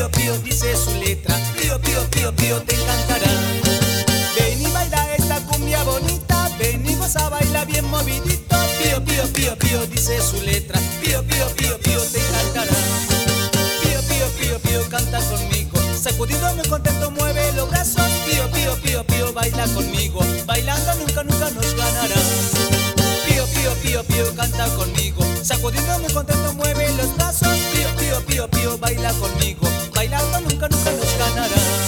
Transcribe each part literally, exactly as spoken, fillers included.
pío, pío, dice su letra. Pío, pío, pío, pío, te encantará. Ven y baila esta cumbia bonita, ven y goza, baila bien movidito. Pío, pío, pío, pío, dice su letra. Pío, pío, pío, pío, te encantará. Pío, pío, pío, pío, canta conmigo. Sacudido muy contento, mueve los brazos. Pío, pío, pío, pío, baila conmigo. Bailando nunca, nunca nos ganarás. Pío, pío, pío, pío, canta conmigo. Sacudido muy contento, mueve los brazos. Pío, pío, pío, pío, baila conmigo. Bailando nunca, nunca nos ganarás.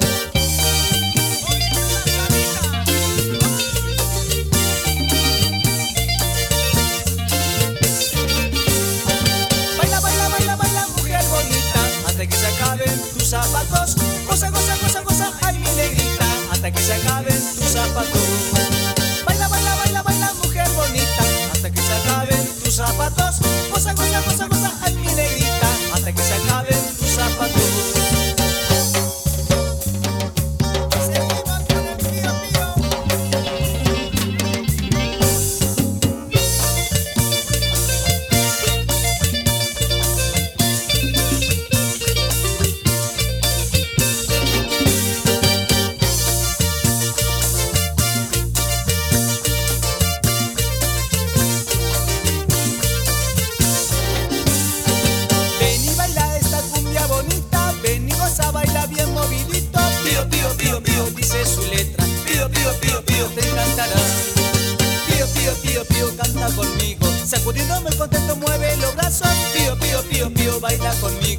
Baila, baila, baila, baila, mujer bonita, hasta que se acaben tus zapatos. Goza, goza, goza, goza, ay mi negrita, hasta que se acaben tus zapatos. Baila, baila, baila, baila, mujer bonita, hasta que se acaben tus zapatos. Goza, goza, goza, goza, ay mi negrita, hasta que se acaben tus zapatos. Baila bien movidito. Pío, pío, pío, pío, dice su letra. Pío, pío, pío, pío, te encantará. Pío, pío, pío, pío, canta conmigo. Sacudido muy contento, mueve los brazos. Pío, pío, pío, pío, baila conmigo.